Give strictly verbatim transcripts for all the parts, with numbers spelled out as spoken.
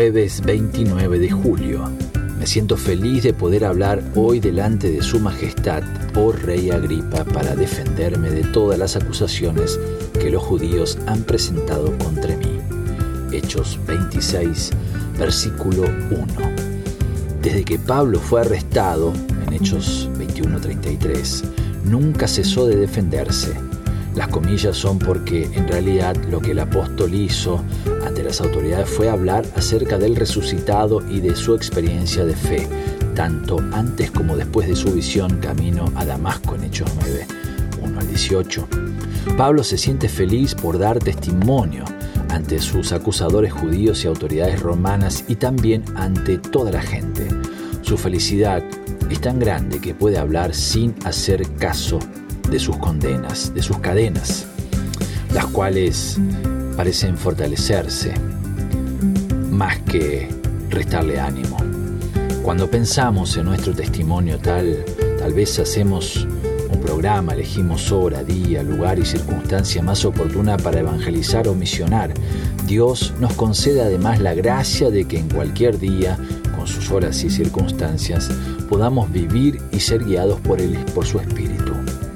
Jueves veintinueve de julio. Me siento feliz de poder hablar hoy delante de Su Majestad, oh Rey Agripa, para defenderme de todas las acusaciones que los judíos han presentado contra mí. Hechos veintiséis, versículo uno. Desde que Pablo fue arrestado, en Hechos veintiuno treinta y tres, nunca cesó de defenderse. Las comillas son porque en realidad lo que el apóstol hizo ante las autoridades fue hablar acerca del resucitado y de su experiencia de fe, tanto antes como después de su visión camino a Damasco en Hechos nueve, uno al dieciocho. Pablo se siente feliz por dar testimonio ante sus acusadores judíos y autoridades romanas y también ante toda la gente. Su felicidad es tan grande que puede hablar sin hacer caso de sus condenas, de sus cadenas, las cuales parecen fortalecerse más que restarle ánimo. Cuando pensamos en nuestro testimonio, tal, tal vez hacemos un programa, elegimos hora, día, lugar y circunstancia más oportuna para evangelizar o misionar. Dios nos concede además la gracia de que en cualquier día, con sus horas y circunstancias, podamos vivir y ser guiados por Él, por su Espíritu.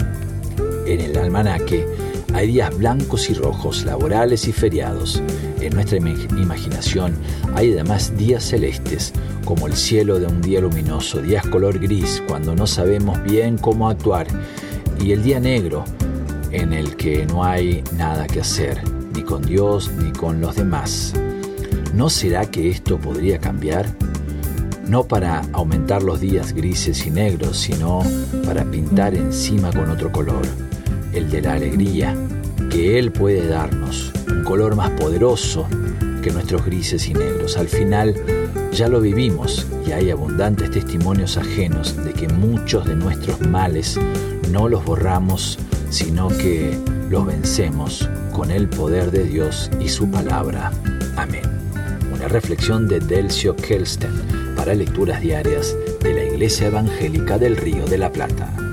En el almanaque hay días blancos y rojos, laborales y feriados. En nuestra imaginación hay además días celestes, como el cielo de un día luminoso, días color gris, cuando no sabemos bien cómo actuar, y el día negro, en el que no hay nada que hacer, ni con Dios ni con los demás. ¿No será que esto podría cambiar? No para aumentar los días grises y negros, sino para pintar encima con otro color, el de la alegría, que Él puede darnos, un color más poderoso que nuestros grises y negros. Al final ya lo vivimos y hay abundantes testimonios ajenos de que muchos de nuestros males no los borramos, sino que los vencemos con el poder de Dios y su palabra. Amén. Una reflexión de Delcio Kelsten para lecturas diarias de la Iglesia Evangélica del Río de la Plata.